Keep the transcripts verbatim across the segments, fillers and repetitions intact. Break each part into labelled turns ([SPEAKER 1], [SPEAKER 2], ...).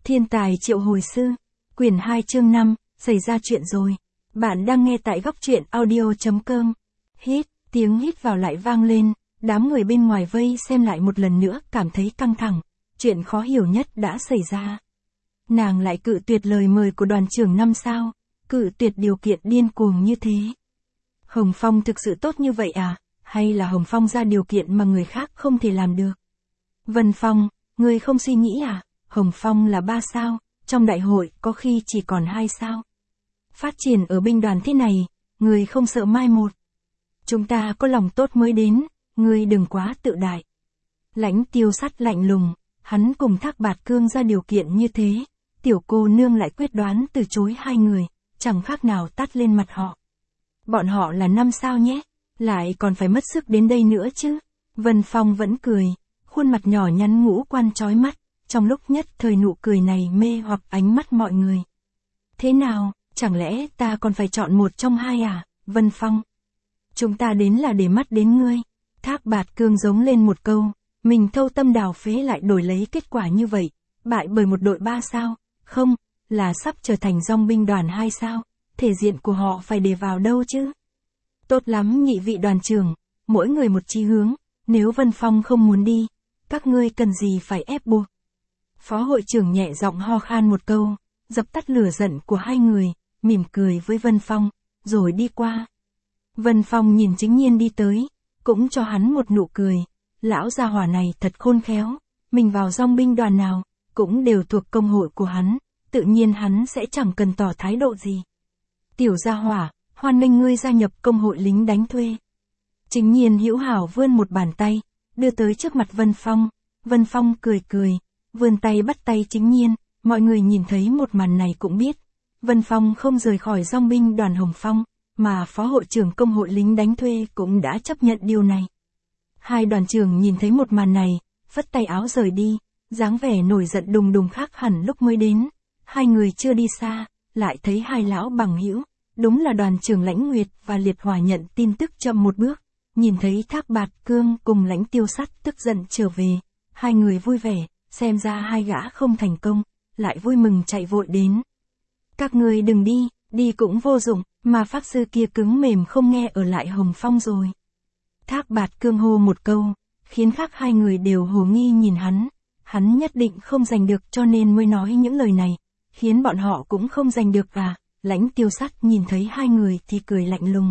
[SPEAKER 1] Thiên tài triệu hồi sư, quyển hai chương năm, xảy ra chuyện rồi. Bạn đang nghe tại góc truyện audio.com. Hít, tiếng hít vào lại vang lên, đám người bên ngoài vây xem lại một lần nữa cảm thấy căng thẳng. Chuyện khó hiểu nhất đã xảy ra. Nàng lại cự tuyệt lời mời của đoàn trưởng năm sao, cự tuyệt điều kiện điên cuồng như thế. Hồng Phong thực sự tốt như vậy à, hay là Hồng Phong ra điều kiện mà người khác không thể làm được? Vân Phong, ngươi không suy nghĩ à? Hồng Phong là ba sao, trong đại hội có khi chỉ còn hai sao. Phát triển ở binh đoàn thế này, ngươi không sợ mai một. Chúng ta có lòng tốt mới đến, ngươi đừng quá tự đại. Lãnh Tiêu Sắt lạnh lùng, hắn cùng Thác Bạt Cương ra điều kiện như thế, tiểu cô nương lại quyết đoán từ chối hai người, chẳng khác nào tát lên mặt họ. Bọn họ là năm sao nhé, lại còn phải mất sức đến đây nữa chứ. Vân Phong vẫn cười, khuôn mặt nhỏ nhắn ngũ quan chói mắt, trong lúc nhất thời nụ cười này mê hoặc ánh mắt mọi người. Thế nào, chẳng lẽ ta còn phải chọn một trong hai à, Vân Phong? Chúng ta đến là để mắt đến ngươi. Thác Bạt Cương giống lên một câu, mình thâu tâm đào phế lại đổi lấy kết quả như vậy, bại bởi một đội ba sao, không, là sắp trở thành dòng binh đoàn hai sao, thể diện của họ phải để vào đâu chứ? Tốt lắm nhị vị đoàn trưởng, mỗi người một chí hướng, nếu Vân Phong không muốn đi, các ngươi cần gì phải ép buộc. Phó hội trưởng nhẹ giọng ho khan một câu, dập tắt lửa giận của hai người, mỉm cười với Vân Phong, rồi đi qua. Vân Phong nhìn Chính Nhiên đi tới, cũng cho hắn một nụ cười, lão gia hỏa này thật khôn khéo, mình vào dòng binh đoàn nào, cũng đều thuộc công hội của hắn, tự nhiên hắn sẽ chẳng cần tỏ thái độ gì. Tiểu gia hỏa, hoan nghênh ngươi gia nhập công hội lính đánh thuê. Chính Nhiên hữu hảo vươn một bàn tay, đưa tới trước mặt Vân Phong, Vân Phong cười cười, vươn tay bắt tay Chính Nhiên, mọi người nhìn thấy một màn này cũng biết, Vân Phong không rời khỏi dòng binh đoàn Hồng Phong, mà phó hội trưởng công hội lính đánh thuê cũng đã chấp nhận điều này. Hai đoàn trưởng nhìn thấy một màn này, phất tay áo rời đi, dáng vẻ nổi giận đùng đùng khác hẳn lúc mới đến. Hai người chưa đi xa, lại thấy hai lão bằng hữu, đúng là đoàn trưởng Lãnh Nguyệt và Liệt Hỏa nhận tin tức chậm một bước, nhìn thấy Thác Bạt Cương cùng Lãnh Tiêu Sắt tức giận trở về, hai người vui vẻ, xem ra hai gã không thành công, lại vui mừng chạy vội đến. Các ngươi đừng đi, đi cũng vô dụng, mà pháp sư kia cứng mềm không nghe ở lại Hồng Phong rồi. Thác Bạt Cương hô một câu, khiến khác hai người đều hồ nghi nhìn hắn, hắn nhất định không giành được cho nên mới nói những lời này, khiến bọn họ cũng không giành được à. Lãnh Tiêu Sắt nhìn thấy hai người thì cười lạnh lùng.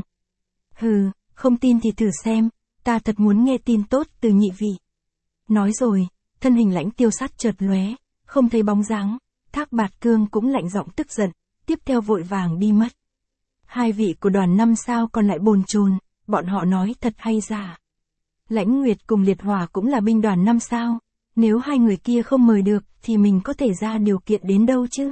[SPEAKER 1] Hừ, không tin thì thử xem, ta thật muốn nghe tin tốt từ nhị vị. Nói rồi, thân hình Lãnh Tiêu Sắt chợt lóe, không thấy bóng dáng, Thác Bạt Cương cũng lạnh giọng tức giận, tiếp theo vội vàng đi mất. Hai vị của đoàn năm sao còn lại bồn chồn, bọn họ nói thật hay giả. Lãnh Nguyệt cùng Liệt Hỏa cũng là binh đoàn năm sao, nếu hai người kia không mời được thì mình có thể ra điều kiện đến đâu chứ?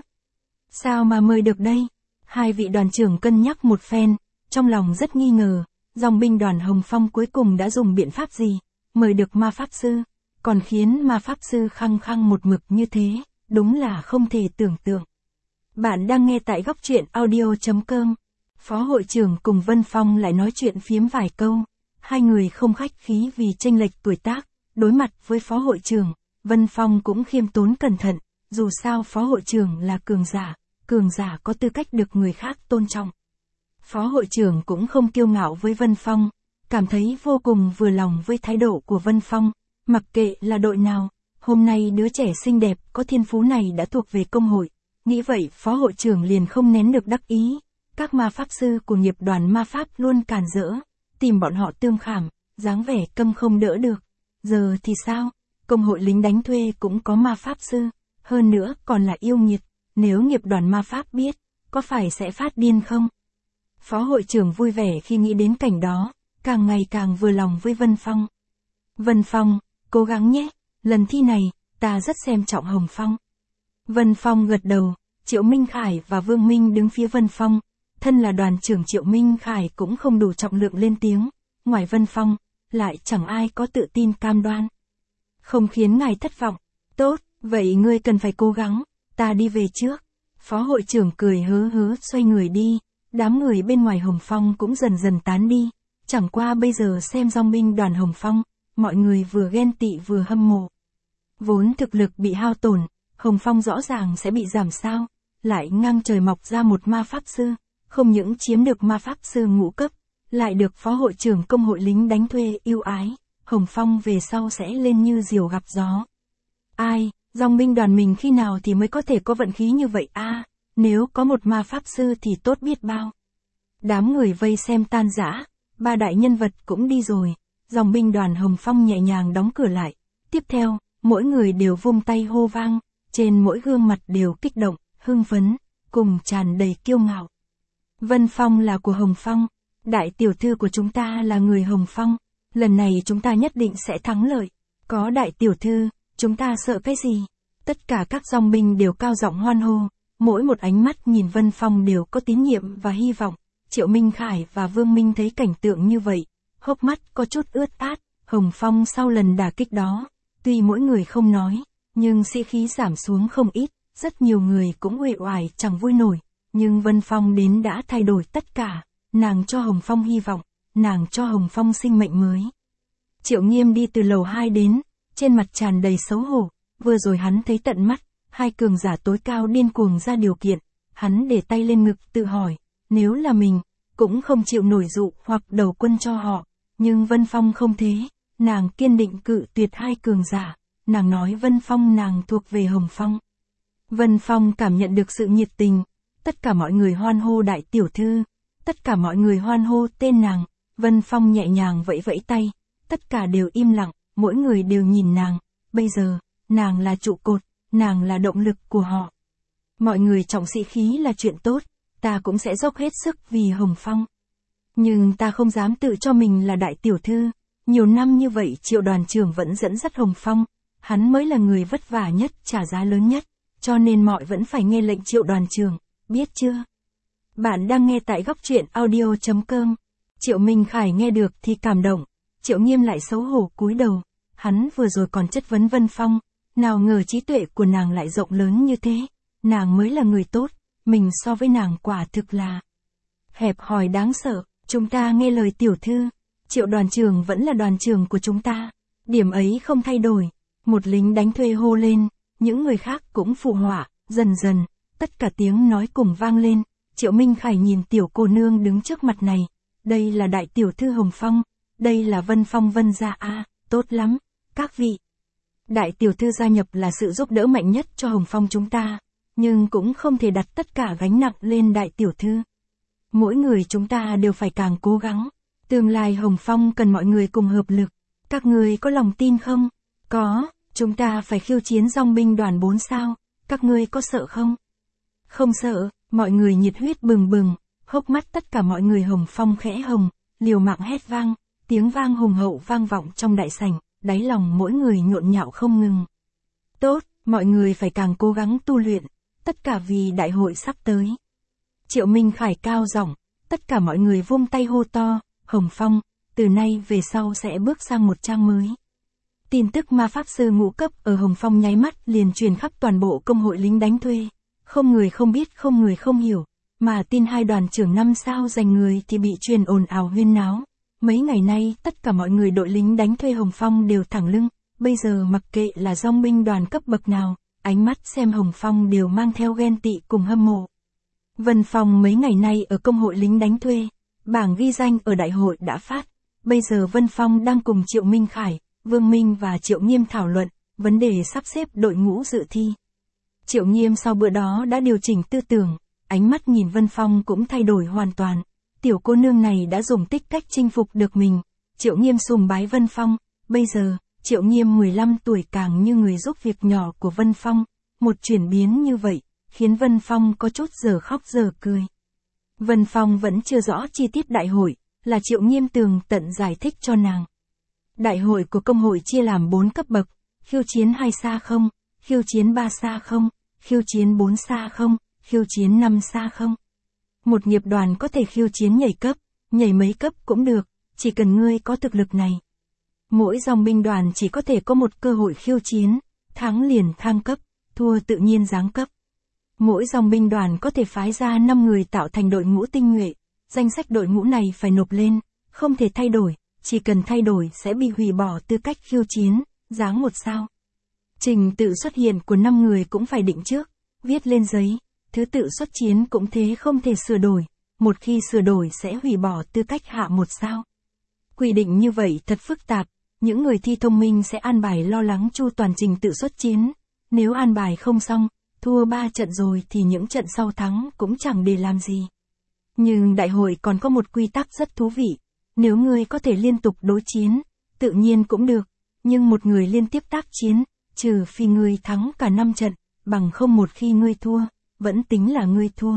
[SPEAKER 1] Sao mà mời được đây? Hai vị đoàn trưởng cân nhắc một phen, trong lòng rất nghi ngờ, dòng binh đoàn Hồng Phong cuối cùng đã dùng biện pháp gì, mời được ma pháp sư, còn khiến ma pháp sư khăng khăng một mực như thế, đúng là không thể tưởng tượng. Bạn đang nghe tại góc truyện audio.com. Phó hội trưởng cùng Vân Phong lại nói chuyện phiếm vài câu, hai người không khách khí vì chênh lệch tuổi tác, đối mặt với phó hội trưởng, Vân Phong cũng khiêm tốn cẩn thận, dù sao phó hội trưởng là cường giả, cường giả có tư cách được người khác tôn trọng. Phó hội trưởng cũng không kiêu ngạo với Vân Phong, cảm thấy vô cùng vừa lòng với thái độ của Vân Phong, mặc kệ là đội nào, hôm nay đứa trẻ xinh đẹp có thiên phú này đã thuộc về công hội, nghĩ vậy phó hội trưởng liền không nén được đắc ý. Các ma pháp sư của nghiệp đoàn ma pháp luôn càn rỡ, tìm bọn họ tương khảm, dáng vẻ câm không đỡ được. Giờ thì sao? Công hội lính đánh thuê cũng có ma pháp sư, hơn nữa còn là yêu nghiệt, nếu nghiệp đoàn ma pháp biết, có phải sẽ phát điên không? Phó hội trưởng vui vẻ khi nghĩ đến cảnh đó, càng ngày càng vừa lòng với Vân Phong. Vân Phong, cố gắng nhé, lần thi này, ta rất xem trọng Hồng Phong. Vân Phong gật đầu, Triệu Minh Khải và Vương Minh đứng phía Vân Phong. Thân là đoàn trưởng Triệu Minh Khải cũng không đủ trọng lượng lên tiếng, ngoài Vân Phong, lại chẳng ai có tự tin cam đoan. Không khiến ngài thất vọng, tốt, vậy ngươi cần phải cố gắng, ta đi về trước. Phó hội trưởng cười hớ hớ xoay người đi, đám người bên ngoài Hồng Phong cũng dần dần tán đi, chẳng qua bây giờ xem dòng binh đoàn Hồng Phong, mọi người vừa ghen tị vừa hâm mộ. Vốn thực lực bị hao tổn, Hồng Phong rõ ràng sẽ bị giảm sao, lại ngang trời mọc ra một ma pháp sư, không những chiếm được ma pháp sư ngũ cấp, lại được phó hội trưởng công hội lính đánh thuê yêu ái, Hồng Phong về sau sẽ lên như diều gặp gió. Ai, dòng binh đoàn mình khi nào thì mới có thể có vận khí như vậy a? À, nếu có một ma pháp sư thì tốt biết bao. Đám người vây xem tan rã, ba đại nhân vật cũng đi rồi, dòng binh đoàn Hồng Phong nhẹ nhàng đóng cửa lại. Tiếp theo, mỗi người đều vung tay hô vang, trên mỗi gương mặt đều kích động, hưng phấn, cùng tràn đầy kiêu ngạo. Vân Phong là của Hồng Phong, đại tiểu thư của chúng ta là người Hồng Phong, lần này chúng ta nhất định sẽ thắng lợi. Có đại tiểu thư, chúng ta sợ cái gì? Tất cả các dòng binh đều cao giọng hoan hô, mỗi một ánh mắt nhìn Vân Phong đều có tín nhiệm và hy vọng. Triệu Minh Khải và Vương Minh thấy cảnh tượng như vậy, hốc mắt có chút ướt át. Hồng Phong sau lần đả kích đó, tuy mỗi người không nói, nhưng sĩ khí giảm xuống không ít, rất nhiều người cũng uể oải chẳng vui nổi. Nhưng Vân Phong đến đã thay đổi tất cả, nàng cho Hồng Phong hy vọng, nàng cho Hồng Phong sinh mệnh mới. Triệu Nghiêm đi từ lầu hai đến, trên mặt tràn đầy xấu hổ, vừa rồi hắn thấy tận mắt, hai cường giả tối cao điên cuồng ra điều kiện, hắn để tay lên ngực tự hỏi, nếu là mình, cũng không chịu nổi dụ hoặc đầu quân cho họ, nhưng Vân Phong không thế, nàng kiên định cự tuyệt hai cường giả, nàng nói Vân Phong nàng thuộc về Hồng Phong. Vân Phong cảm nhận được sự nhiệt tình, tất cả mọi người hoan hô đại tiểu thư, tất cả mọi người hoan hô tên nàng, Vân Phong nhẹ nhàng vẫy vẫy tay, tất cả đều im lặng, mỗi người đều nhìn nàng, bây giờ, nàng là trụ cột, nàng là động lực của họ. Mọi người trọng sĩ khí là chuyện tốt, ta cũng sẽ dốc hết sức vì Hồng Phong. Nhưng ta không dám tự cho mình là đại tiểu thư, nhiều năm như vậy Triệu đoàn trưởng vẫn dẫn dắt Hồng Phong, hắn mới là người vất vả nhất, trả giá lớn nhất, cho nên mọi vẫn phải nghe lệnh Triệu đoàn trưởng, biết chưa? Bạn đang nghe tại góc truyện audio chấm com. Triệu Minh Khải nghe được thì cảm động, Triệu Nghiêm lại xấu hổ cúi đầu, hắn vừa rồi còn chất vấn Vân Phong, nào ngờ trí tuệ của nàng lại rộng lớn như thế, nàng mới là người tốt, mình so với nàng quả thực là hẹp hòi đáng sợ, chúng ta nghe lời tiểu thư, Triệu đoàn trưởng vẫn là đoàn trưởng của chúng ta, điểm ấy không thay đổi, một lính đánh thuê hô lên, những người khác cũng phụ họa, dần dần, tất cả tiếng nói cùng vang lên, Triệu Minh Khải nhìn tiểu cô nương đứng trước mặt này, đây là đại tiểu thư Hồng Phong, đây là Vân Phong Vân gia a, à, tốt lắm, các vị. Đại tiểu thư gia nhập là sự giúp đỡ mạnh nhất cho Hồng Phong chúng ta, nhưng cũng không thể đặt tất cả gánh nặng lên đại tiểu thư. Mỗi người chúng ta đều phải càng cố gắng, tương lai Hồng Phong cần mọi người cùng hợp lực, các người có lòng tin không? Có, chúng ta phải khiêu chiến dòng binh đoàn bốn sao, các ngươi có sợ không? Không sợ, mọi người nhiệt huyết bừng bừng, hốc mắt tất cả mọi người Hồng Phong khẽ hồng, liều mạng hét vang, tiếng vang hùng hậu vang vọng trong đại sảnh, đáy lòng mỗi người nhộn nhạo không ngừng. Tốt, mọi người phải càng cố gắng tu luyện, tất cả vì đại hội sắp tới. Triệu Minh Khải cao giọng, tất cả mọi người vung tay hô to, Hồng Phong, từ nay về sau sẽ bước sang một trang mới. Tin tức ma pháp sư ngũ cấp ở Hồng Phong nháy mắt liền truyền khắp toàn bộ công hội lính đánh thuê. Không người không biết, không người không hiểu, mà tin hai đoàn trưởng năm sao giành người thì bị truyền ồn ào huyên náo. Mấy ngày nay tất cả mọi người đội lính đánh thuê Hồng Phong đều thẳng lưng, bây giờ mặc kệ là dòng binh đoàn cấp bậc nào, ánh mắt xem Hồng Phong đều mang theo ghen tị cùng hâm mộ. Vân Phong mấy ngày nay ở công hội lính đánh thuê, bảng ghi danh ở đại hội đã phát, bây giờ Vân Phong đang cùng Triệu Minh Khải, Vương Minh và Triệu Nghiêm thảo luận, vấn đề sắp xếp đội ngũ dự thi. Triệu Nghiêm sau bữa đó đã điều chỉnh tư tưởng, ánh mắt nhìn Vân Phong cũng thay đổi hoàn toàn. Tiểu cô nương này đã dùng tích cách chinh phục được mình. Triệu Nghiêm sùng bái Vân Phong, bây giờ, Triệu Nghiêm mười lăm tuổi càng như người giúp việc nhỏ của Vân Phong. Một chuyển biến như vậy, khiến Vân Phong có chút giờ khóc giờ cười. Vân Phong vẫn chưa rõ chi tiết đại hội, là Triệu Nghiêm tường tận giải thích cho nàng. Đại hội của công hội chia làm bốn cấp bậc, khiêu chiến hai xa không, khiêu chiến ba xa không, khiêu chiến bốn xa không, khiêu chiến năm xa không. Một nghiệp đoàn có thể khiêu chiến nhảy cấp, nhảy mấy cấp cũng được, chỉ cần ngươi có thực lực này. Mỗi dòng binh đoàn chỉ có thể có một cơ hội khiêu chiến, thắng liền thăng cấp, thua tự nhiên giáng cấp. Mỗi dòng binh đoàn có thể phái ra năm người tạo thành đội ngũ tinh nhuệ, danh sách đội ngũ này phải nộp lên, không thể thay đổi, chỉ cần thay đổi sẽ bị hủy bỏ tư cách khiêu chiến, giáng một sao. Trình tự xuất hiện của năm người cũng phải định trước, viết lên giấy, thứ tự xuất chiến cũng thế không thể sửa đổi, một khi sửa đổi sẽ hủy bỏ tư cách hạ một sao. Quy định như vậy thật phức tạp, những người thi thông minh sẽ an bài lo lắng chu toàn trình tự xuất chiến, nếu an bài không xong, thua ba trận rồi thì những trận sau thắng cũng chẳng để làm gì. Nhưng đại hội còn có một quy tắc rất thú vị, nếu ngươi có thể liên tục đối chiến, tự nhiên cũng được, nhưng một người liên tiếp tác chiến, trừ phi ngươi thắng cả năm trận, bằng không một khi ngươi thua, vẫn tính là ngươi thua.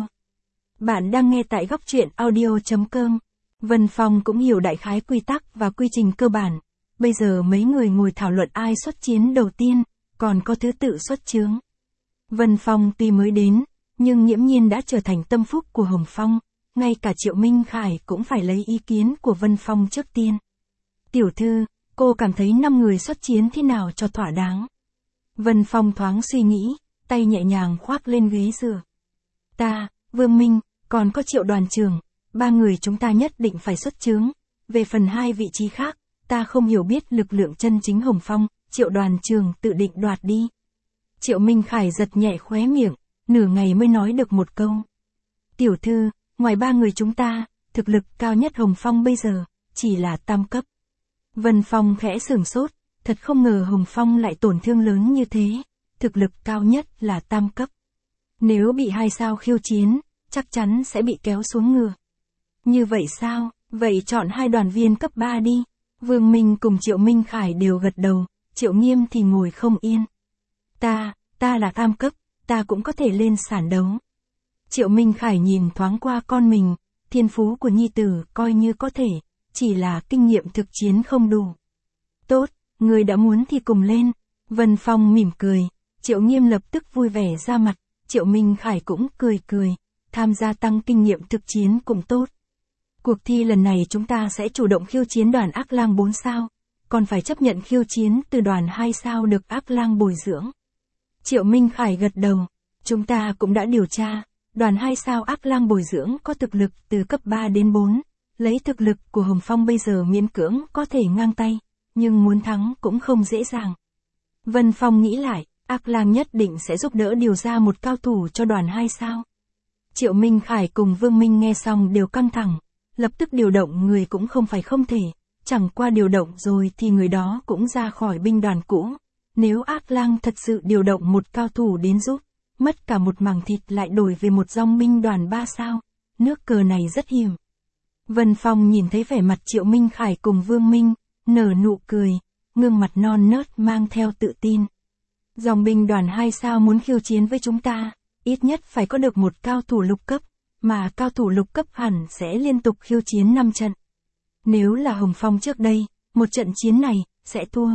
[SPEAKER 1] Bạn đang nghe tại góc truyện audio chấm com. Vân Phong cũng hiểu đại khái quy tắc và quy trình cơ bản. Bây giờ mấy người ngồi thảo luận ai xuất chiến đầu tiên, còn có thứ tự xuất chướng. Vân Phong tuy mới đến, nhưng nghiễm nhiên đã trở thành tâm phúc của Hồng Phong, ngay cả Triệu Minh Khải cũng phải lấy ý kiến của Vân Phong trước tiên. Tiểu thư, cô cảm thấy năm người xuất chiến thế nào cho thỏa đáng? Vân Phong thoáng suy nghĩ, tay nhẹ nhàng khoác lên ghế dựa. Ta, Vương Minh, còn có Triệu đoàn trưởng, ba người chúng ta nhất định phải xuất chướng. Về phần hai vị trí khác, ta không hiểu biết lực lượng chân chính Hồng Phong, Triệu đoàn trưởng tự định đoạt đi. Triệu Minh Khải giật nhẹ khóe miệng, nửa ngày mới nói được một câu. Tiểu thư, ngoài ba người chúng ta, thực lực cao nhất Hồng Phong bây giờ, chỉ là tam cấp. Vân Phong khẽ sửng sốt, thật không ngờ Hồng Phong lại tổn thương lớn như thế, thực lực cao nhất là tam cấp. Nếu bị hai sao khiêu chiến, chắc chắn sẽ bị kéo xuống ngựa. Như vậy sao, vậy chọn hai đoàn viên cấp ba đi. Vương Minh cùng Triệu Minh Khải đều gật đầu, Triệu Nghiêm thì ngồi không yên. Ta, ta là tam cấp, ta cũng có thể lên sàn đấu. Triệu Minh Khải nhìn thoáng qua con mình, thiên phú của nhi tử coi như có thể, chỉ là kinh nghiệm thực chiến không đủ. Tốt, người đã muốn thì cùng lên. Vân Phong mỉm cười, Triệu Nghiêm lập tức vui vẻ ra mặt, Triệu Minh Khải cũng cười cười, tham gia tăng kinh nghiệm thực chiến cũng tốt. Cuộc thi lần này chúng ta sẽ chủ động khiêu chiến đoàn Ác Lang bốn sao, còn phải chấp nhận khiêu chiến từ đoàn hai sao được Ác Lang bồi dưỡng. Triệu Minh Khải gật đầu, chúng ta cũng đã điều tra, đoàn hai sao Ác Lang bồi dưỡng có thực lực từ cấp ba đến bốn, lấy thực lực của Hồng Phong bây giờ miễn cưỡng có thể ngang tay, nhưng muốn thắng cũng không dễ dàng. Vân Phong nghĩ lại, Ác Lang nhất định sẽ giúp đỡ điều ra một cao thủ cho đoàn hai sao. Triệu Minh Khải cùng Vương Minh nghe xong đều căng thẳng, lập tức điều động người cũng không phải không thể, chẳng qua điều động rồi thì người đó cũng ra khỏi binh đoàn cũ. Nếu Ác Lang thật sự điều động một cao thủ đến giúp, mất cả một mảng thịt lại đổi về một dòng binh đoàn ba sao, nước cờ này rất hiểm. Vân Phong nhìn thấy vẻ mặt Triệu Minh Khải cùng Vương Minh, nở nụ cười, gương mặt non nớt mang theo tự tin. Dòng binh đoàn hai sao muốn khiêu chiến với chúng ta, ít nhất phải có được một cao thủ lục cấp, mà cao thủ lục cấp hẳn sẽ liên tục khiêu chiến năm trận. Nếu là Hồng Phong trước đây, một trận chiến này, sẽ thua.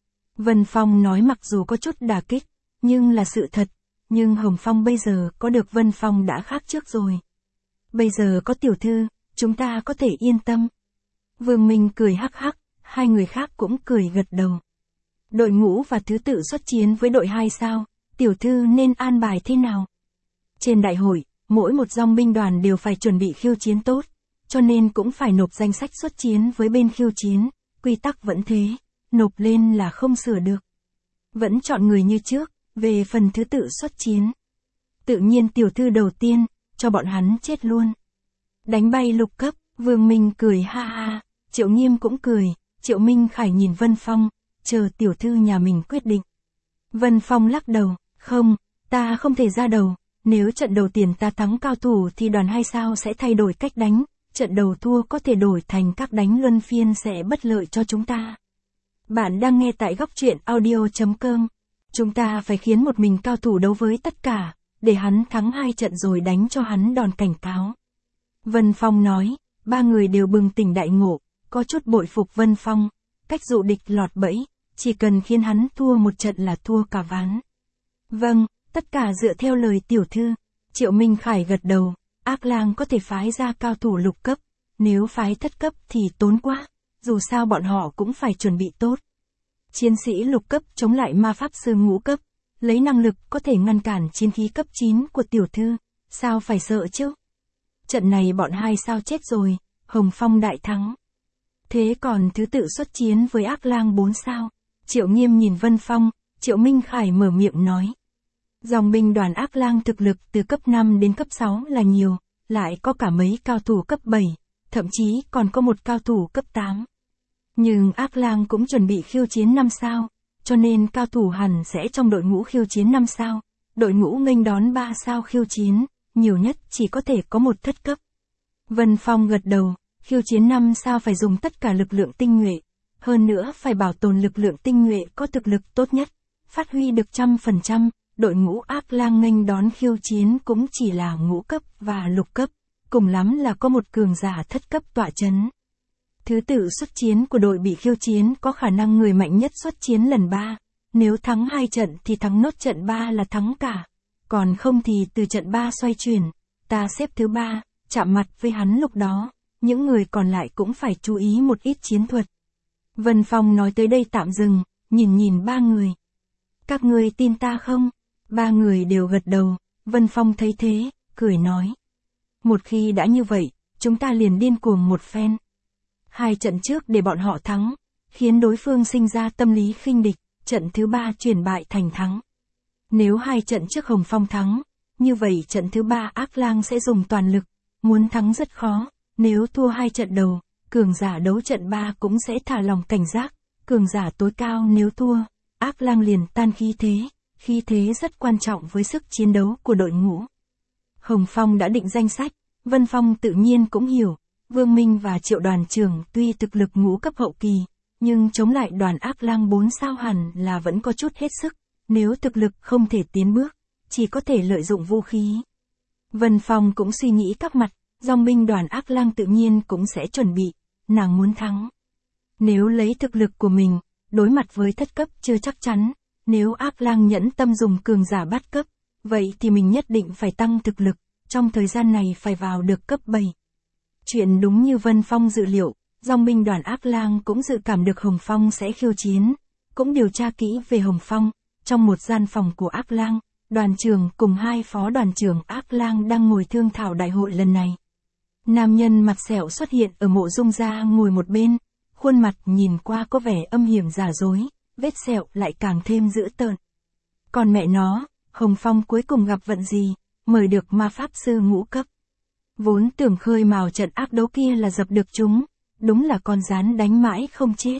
[SPEAKER 1] Vân Phong nói mặc dù có chút đả kích, nhưng là sự thật, nhưng Hồng Phong bây giờ có được Vân Phong đã khác trước rồi. Bây giờ có tiểu thư, chúng ta có thể yên tâm. Vương Minh cười hắc hắc, hai người khác cũng cười gật đầu. Đội ngũ và thứ tự xuất chiến với đội hai sao, tiểu thư nên an bài thế nào? Trên đại hội, mỗi một dòng binh đoàn đều phải chuẩn bị khiêu chiến tốt, cho nên cũng phải nộp danh sách xuất chiến với bên khiêu chiến, quy tắc vẫn thế, nộp lên là không sửa được. Vẫn chọn người như trước, về phần thứ tự xuất chiến. Tự nhiên tiểu thư đầu tiên, cho bọn hắn chết luôn. Đánh bay lục cấp, Vương Minh cười ha ha, Triệu Nghiêm cũng cười, Triệu Minh Khải nhìn Vân Phong, chờ tiểu thư nhà mình quyết định. Vân Phong lắc đầu, không, ta không thể ra đầu, nếu trận đầu tiền ta thắng cao thủ thì đoàn hai sao sẽ thay đổi cách đánh, trận đầu thua có thể đổi thành các đánh luân phiên sẽ bất lợi cho chúng ta. Bạn đang nghe tại góc truyện audio chấm com. Chúng ta phải khiến một mình cao thủ đấu với tất cả, để hắn thắng hai trận rồi đánh cho hắn đòn cảnh cáo. Vân Phong nói, ba người đều bừng tỉnh đại ngộ, có chút bội phục Vân Phong, cách dụ địch lọt bẫy, chỉ cần khiến hắn thua một trận là thua cả ván. Vâng, tất cả dựa theo lời tiểu thư. Triệu Minh Khải gật đầu, Ác Lang có thể phái ra cao thủ lục cấp, nếu phái thất cấp thì tốn quá, dù sao bọn họ cũng phải chuẩn bị tốt. Chiến sĩ lục cấp chống lại ma pháp sư ngũ cấp, lấy năng lực có thể ngăn cản chiến khí cấp chín của tiểu thư, sao phải sợ chứ? Trận này bọn hai sao chết rồi, Hồng Phong đại thắng. Thế còn thứ tự xuất chiến với Ác Lang bốn sao? Triệu Nghiêm nhìn Vân Phong, Triệu Minh Khải mở miệng nói. Dòng binh đoàn Ác Lang thực lực từ cấp năm đến cấp sáu là nhiều, lại có cả mấy cao thủ cấp bảy, thậm chí còn có một cao thủ cấp tám. Nhưng Ác Lang cũng chuẩn bị khiêu chiến năm sao, cho nên cao thủ hẳn sẽ trong đội ngũ khiêu chiến năm sao, đội ngũ nghênh đón ba sao khiêu chiến, nhiều nhất chỉ có thể có một thất cấp. Vân Phong gật đầu, khiêu chiến năm sao phải dùng tất cả lực lượng tinh nhuệ, hơn nữa phải bảo tồn lực lượng tinh nhuệ có thực lực tốt nhất, phát huy được trăm phần trăm, đội ngũ Ác Lang nghênh đón khiêu chiến cũng chỉ là ngũ cấp và lục cấp, cùng lắm là có một cường giả thất cấp tọa chấn. Thứ tự xuất chiến của đội bị khiêu chiến có khả năng người mạnh nhất xuất chiến lần ba, nếu thắng hai trận thì thắng nốt trận ba là thắng cả, còn không thì từ trận ba xoay chuyển, ta xếp thứ ba, chạm mặt với hắn lúc đó, những người còn lại cũng phải chú ý một ít chiến thuật. Vân Phong nói tới đây tạm dừng, nhìn nhìn ba người. Các ngươi tin ta không? Ba người đều gật đầu, Vân Phong thấy thế, cười nói. Một khi đã như vậy, chúng ta liền điên cuồng một phen. Hai trận trước để bọn họ thắng, khiến đối phương sinh ra tâm lý khinh địch, trận thứ ba chuyển bại thành thắng. Nếu hai trận trước Hồng Phong thắng, như vậy trận thứ ba Ác Lang sẽ dùng toàn lực, muốn thắng rất khó, nếu thua hai trận đầu, cường giả đấu trận ba cũng sẽ thả lòng cảnh giác, cường giả tối cao nếu thua, Ác Lang liền tan khí thế, khí thế rất quan trọng với sức chiến đấu của đội ngũ. Hồng Phong đã định danh sách, Vân Phong tự nhiên cũng hiểu, Vương Minh và Triệu đoàn trưởng tuy thực lực ngũ cấp hậu kỳ, nhưng chống lại đoàn Ác Lang bốn sao hẳn là vẫn có chút hết sức, nếu thực lực không thể tiến bước, chỉ có thể lợi dụng vũ khí. Vân Phong cũng suy nghĩ các mặt, dòng binh đoàn Ác Lang tự nhiên cũng sẽ chuẩn bị, nàng muốn thắng. Nếu lấy thực lực của mình, đối mặt với thất cấp chưa chắc chắn, nếu Ác Lang nhẫn tâm dùng cường giả bát cấp, vậy thì mình nhất định phải tăng thực lực, trong thời gian này phải vào được cấp bảy. Chuyện đúng như Vân Phong dự liệu, dòng binh đoàn Ác Lang cũng dự cảm được Hồng Phong sẽ khiêu chiến, cũng điều tra kỹ về Hồng Phong, trong một gian phòng của Ác Lang, đoàn trưởng cùng hai phó đoàn trưởng Ác Lang đang ngồi thương thảo đại hội lần này. Nam nhân mặt sẹo xuất hiện ở Mộ Dung gia ngồi một bên, khuôn mặt nhìn qua có vẻ âm hiểm giả dối, vết sẹo lại càng thêm dữ tợn. Còn mẹ nó, Hồng Phong cuối cùng gặp vận gì, mời được ma pháp sư ngũ cấp. Vốn tưởng khơi mào trận ác đấu kia là dập được chúng, đúng là con rán đánh mãi không chết.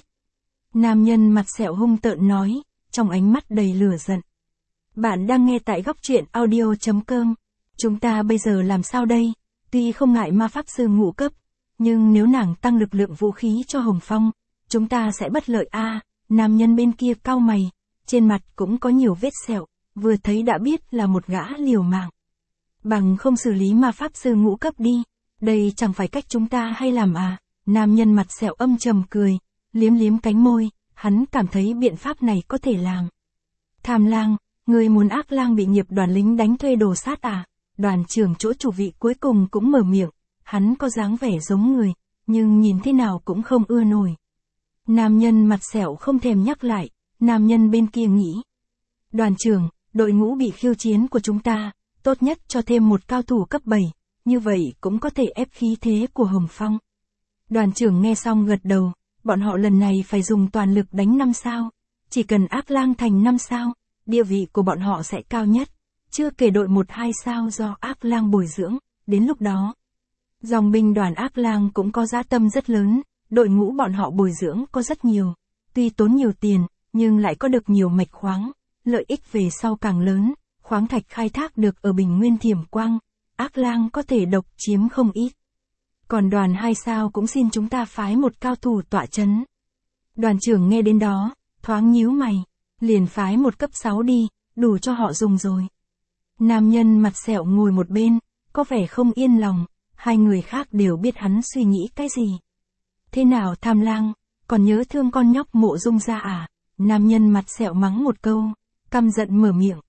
[SPEAKER 1] Nam nhân mặt sẹo hung tợn nói, trong ánh mắt đầy lửa giận. Bạn đang nghe tại góc truyện audio chấm com. Chúng ta bây giờ làm sao đây? Tuy không ngại ma pháp sư ngũ cấp, nhưng nếu nàng tăng lực lượng vũ khí cho Hồng Phong, chúng ta sẽ bất lợi a. À, nam nhân bên kia cau mày, trên mặt cũng có nhiều vết sẹo, vừa thấy đã biết là một gã liều mạng. Bằng không xử lý ma pháp sư ngũ cấp đi, đây chẳng phải cách chúng ta hay làm à? Nam nhân mặt sẹo âm trầm cười, liếm liếm cánh môi, hắn cảm thấy biện pháp này có thể làm. Tham Lang, người muốn Ác Lang bị nghiệp đoàn lính đánh thuê đồ sát à? Đoàn trưởng chỗ chủ vị cuối cùng cũng mở miệng, hắn có dáng vẻ giống người, nhưng nhìn thế nào cũng không ưa nổi. Nam nhân mặt sẹo không thèm nhắc lại, nam nhân bên kia nghĩ. Đoàn trưởng, đội ngũ bị khiêu chiến của chúng ta, tốt nhất cho thêm một cao thủ cấp bảy, như vậy cũng có thể ép khí thế của Hồng Phong. Đoàn trưởng nghe xong gật đầu, bọn họ lần này phải dùng toàn lực đánh năm sao, chỉ cần Ác Lang thành năm sao, địa vị của bọn họ sẽ cao nhất, chưa kể đội một hai sao do Ác Lang bồi dưỡng, đến lúc đó. Dòng binh đoàn Ác Lang cũng có dã tâm rất lớn, đội ngũ bọn họ bồi dưỡng có rất nhiều, tuy tốn nhiều tiền, nhưng lại có được nhiều mạch khoáng, lợi ích về sau càng lớn, khoáng thạch khai thác được ở Bình Nguyên Thiểm Quang, Ác Lang có thể độc chiếm không ít. Còn đoàn hai sao cũng xin chúng ta phái một cao thủ tọa chấn. Đoàn trưởng nghe đến đó, thoáng nhíu mày, liền phái một cấp sáu đi, đủ cho họ dùng rồi. Nam nhân mặt sẹo ngồi một bên, có vẻ không yên lòng, hai người khác đều biết hắn suy nghĩ cái gì. Thế nào Tham Lang, còn nhớ thương con nhóc Mộ Dung gia à? Nam nhân mặt sẹo mắng một câu, căm giận mở miệng.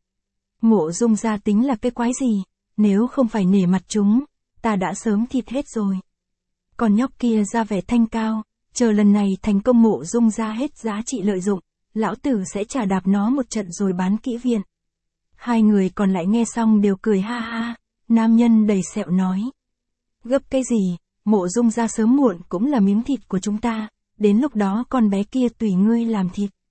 [SPEAKER 1] Mộ Dung gia tính là cái quái gì, nếu không phải nể mặt chúng, ta đã sớm thịt hết rồi. Con nhóc kia ra vẻ thanh cao, chờ lần này thành công Mộ Dung gia hết giá trị lợi dụng, lão tử sẽ trả đạp nó một trận rồi bán kỹ viện. Hai người còn lại nghe xong đều cười ha ha, nam nhân đầy sẹo nói. Gấp cái gì, Mộ Dung gia sớm muộn cũng là miếng thịt của chúng ta, đến lúc đó con bé kia tùy ngươi làm thịt.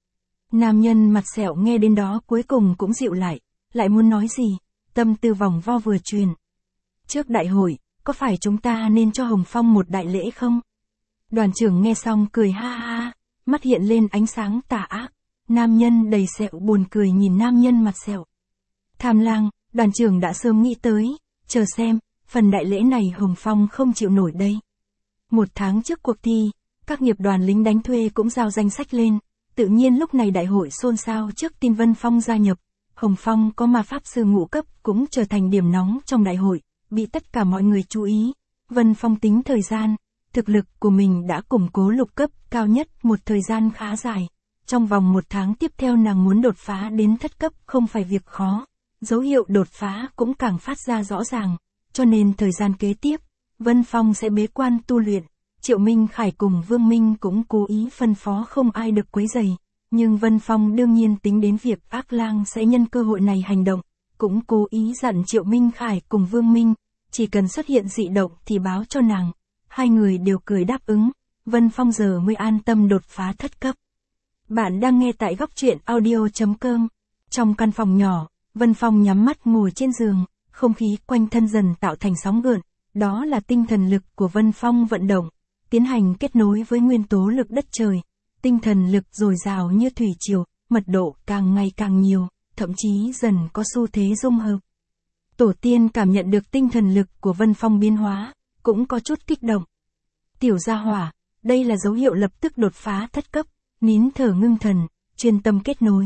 [SPEAKER 1] Nam nhân mặt sẹo nghe đến đó cuối cùng cũng dịu lại, lại muốn nói gì, tâm tư vòng vo vừa truyền. Trước đại hội, có phải chúng ta nên cho Hồng Phong một đại lễ không? Đoàn trưởng nghe xong cười ha ha, mắt hiện lên ánh sáng tà ác. Nam nhân đầy sẹo buồn cười nhìn nam nhân mặt sẹo. Tham lang, đoàn trưởng đã sớm nghĩ tới, chờ xem, phần đại lễ này Hồng Phong không chịu nổi đây. Một tháng trước cuộc thi, các nghiệp đoàn lính đánh thuê cũng giao danh sách lên, tự nhiên lúc này đại hội xôn xao trước tin Vân Phong gia nhập. Hồng Phong có ma pháp sư ngũ cấp cũng trở thành điểm nóng trong đại hội, bị tất cả mọi người chú ý. Vân Phong tính thời gian, thực lực của mình đã củng cố lục cấp cao nhất một thời gian khá dài. Trong vòng một tháng tiếp theo nàng muốn đột phá đến thất cấp không phải việc khó. Dấu hiệu đột phá cũng càng phát ra rõ ràng, cho nên thời gian kế tiếp, Vân Phong sẽ bế quan tu luyện. Triệu Minh Khải cùng Vương Minh cũng cố ý phân phó không ai được quấy rầy, nhưng Vân Phong đương nhiên tính đến việc Ác Lang sẽ nhân cơ hội này hành động, cũng cố ý dặn Triệu Minh Khải cùng Vương Minh, chỉ cần xuất hiện dị động thì báo cho nàng. Hai người đều cười đáp ứng, Vân Phong giờ mới an tâm đột phá thất cấp. Bạn đang nghe tại góc truyện audio chấm com. Trong căn phòng nhỏ, Vân Phong nhắm mắt ngồi trên giường, không khí quanh thân dần tạo thành sóng gợn, đó là tinh thần lực của Vân Phong vận động, tiến hành kết nối với nguyên tố lực đất trời. Tinh thần lực dồi dào như thủy triều, mật độ càng ngày càng nhiều, thậm chí dần có xu thế dung hợp. Tổ tiên cảm nhận được tinh thần lực của Vân Phong biến hóa, cũng có chút kích động. Tiểu gia hỏa, đây là dấu hiệu lập tức đột phá thất cấp, nín thở ngưng thần, chuyên tâm kết nối.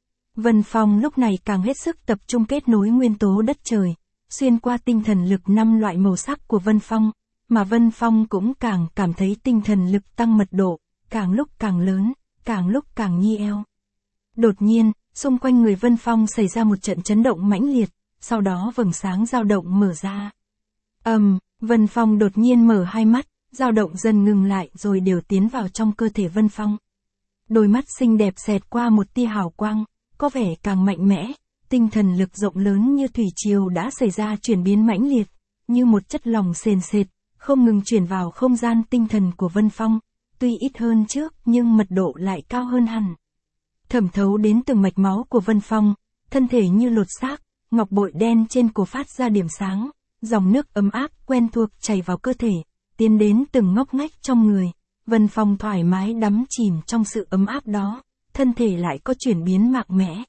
[SPEAKER 1] Vân Phong lúc này càng hết sức tập trung kết nối nguyên tố đất trời, xuyên qua tinh thần lực năm loại màu sắc của Vân Phong, mà Vân Phong cũng càng cảm thấy tinh thần lực tăng mật độ, càng lúc càng lớn, càng lúc càng nhi eo. Đột nhiên, xung quanh người Vân Phong xảy ra một trận chấn động mãnh liệt, sau đó vầng sáng dao động mở ra. Ầm, um, Vân Phong đột nhiên mở hai mắt, dao động dần ngừng lại rồi đều tiến vào trong cơ thể Vân Phong. Đôi mắt xinh đẹp xẹt qua một tia hào quang, có vẻ càng mạnh mẽ, tinh thần lực rộng lớn như thủy triều đã xảy ra chuyển biến mãnh liệt, như một chất lỏng sền sệt, không ngừng chuyển vào không gian tinh thần của Vân Phong, tuy ít hơn trước nhưng mật độ lại cao hơn hẳn. Thẩm thấu đến từng mạch máu của Vân Phong, thân thể như lột xác, ngọc bội đen trên cổ phát ra điểm sáng, dòng nước ấm áp quen thuộc chảy vào cơ thể, tiến đến từng ngóc ngách trong người. Vân Phong thoải mái đắm chìm trong sự ấm áp đó, thân thể lại có chuyển biến mạnh mẽ.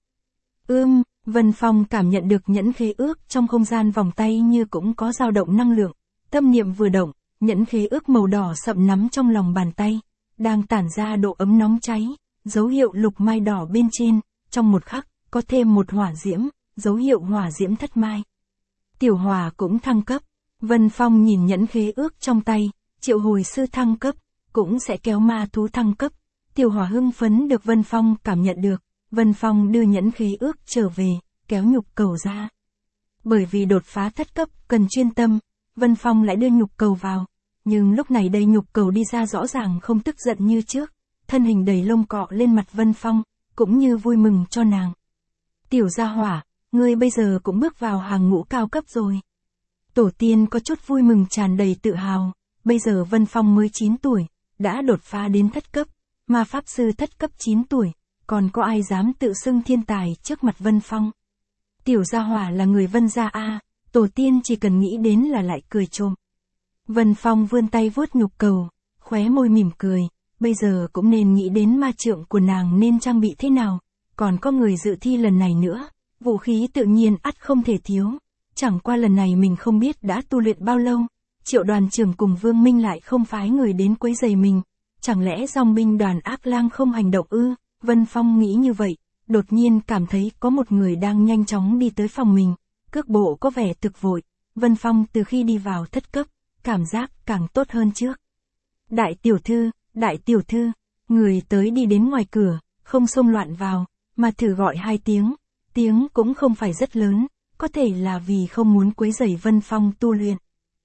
[SPEAKER 1] Ưm, Vân Phong cảm nhận được nhẫn khế ước trong không gian vòng tay như cũng có dao động năng lượng, tâm niệm vừa động, nhẫn khế ước màu đỏ sậm nắm trong lòng bàn tay, đang tản ra độ ấm nóng cháy, dấu hiệu lục mai đỏ bên trên, trong một khắc, có thêm một hỏa diễm, dấu hiệu hỏa diễm thất mai. Tiểu hỏa cũng thăng cấp, Vân Phong nhìn nhẫn khế ước trong tay, triệu hồi sư thăng cấp, cũng sẽ kéo ma thú thăng cấp. Tiểu hỏa hưng phấn được Vân Phong cảm nhận được, Vân Phong đưa nhẫn khế ước trở về, kéo nhục cầu ra. Bởi vì đột phá thất cấp cần chuyên tâm, Vân Phong lại đưa nhục cầu vào, nhưng lúc này đây nhục cầu đi ra rõ ràng không tức giận như trước, thân hình đầy lông cọ lên mặt Vân Phong, cũng như vui mừng cho nàng. Tiểu gia hỏa, ngươi bây giờ cũng bước vào hàng ngũ cao cấp rồi. Tổ tiên có chút vui mừng tràn đầy tự hào, bây giờ Vân Phong mới chín tuổi, đã đột phá đến thất cấp, ma pháp sư thất cấp chín tuổi, còn có ai dám tự xưng thiên tài trước mặt Vân Phong. Tiểu gia hỏa là người Vân gia a, tổ tiên chỉ cần nghĩ đến là lại cười trộm. Vân Phong vươn tay vuốt nhục cầu, khóe môi mỉm cười, bây giờ cũng nên nghĩ đến ma trượng của nàng nên trang bị thế nào, còn có người dự thi lần này nữa, vũ khí tự nhiên ắt không thể thiếu, chẳng qua lần này mình không biết đã tu luyện bao lâu, Triệu đoàn trưởng cùng Vương Minh lại không phái người đến quấy rầy mình, chẳng lẽ dòng binh đoàn Ác Lang không hành động ư? Vân Phong nghĩ như vậy, đột nhiên cảm thấy có một người đang nhanh chóng đi tới phòng mình, cước bộ có vẻ thực vội. Vân Phong từ khi đi vào thất cấp, cảm giác càng tốt hơn trước. Đại tiểu thư, đại tiểu thư, người tới đi đến ngoài cửa, không xông loạn vào, mà thử gọi hai tiếng, tiếng cũng không phải rất lớn, có thể là vì không muốn quấy rầy Vân Phong tu luyện.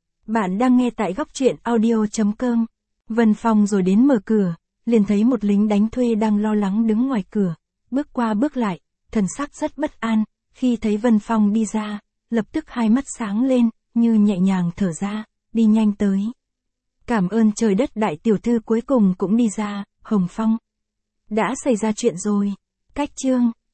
[SPEAKER 1] Bạn đang nghe tại góc truyện audio chấm com. Vân Phong rồi đến mở cửa, liền thấy một lính đánh thuê đang lo lắng đứng ngoài cửa, bước qua bước lại, thần sắc rất bất an, khi thấy Vân Phong đi ra, lập tức hai mắt sáng lên, như nhẹ nhàng thở ra, đi nhanh tới. Cảm ơn trời đất đại tiểu thư cuối cùng cũng đi ra, Hồng Phong. Đã xảy ra chuyện rồi. Cách chương